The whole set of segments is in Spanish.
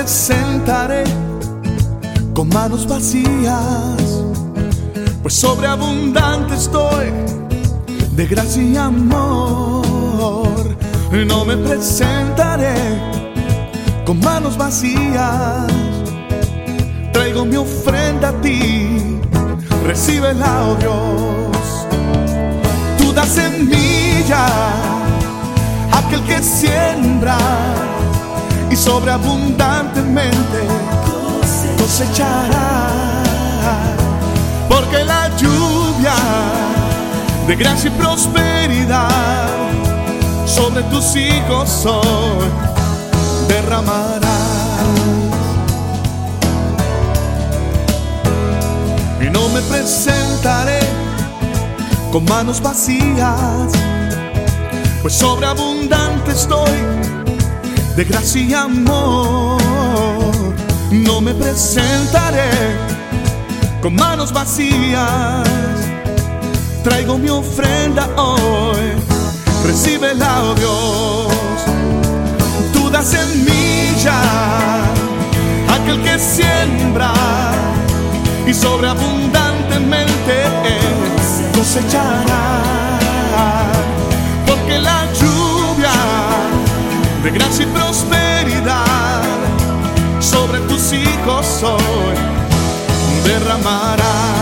presentaré con manos vacías, pues sobreabundante estoy de gracia y amor. No me presentaré con manos vacías, traigo mi ofrenda a ti, recíbela, oh Dios. Tú das semilla a aquel que siembra y sobreabundantemente cosechará, porque la lluvia de gracia y prosperidad sobre tus hijos hoy derramarás. Y no me presentaré con manos vacías, pues sobreabundante estoy de gracia y amor. No me presentaré con manos vacías, traigo mi ofrenda hoy, recíbela, oh Dios. Tú das semilla a aquel que siembra y sobreabundantemente cosechará, porque la lluvia de gracia y prosperidad sobre tus hijos hoy derramarás.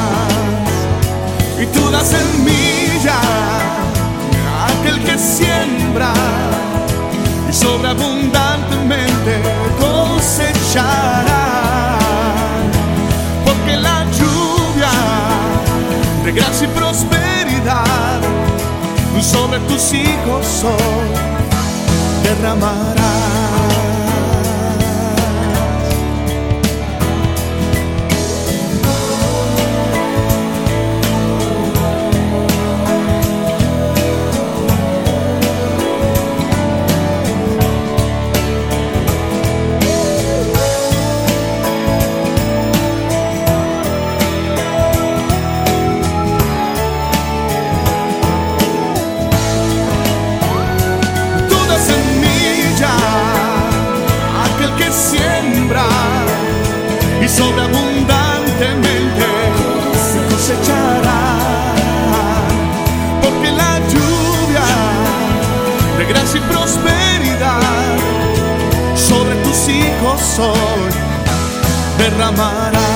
Y tú das semilla a aquel que siembra y sobreabundantemente cosechará, porque la lluvia de gracia y prosperidad sobre tus hijos hoy derramará. Y sobreabundantemente cosechará, porque la lluvia de gracia y prosperidad sobre tus hijos hoy derramará.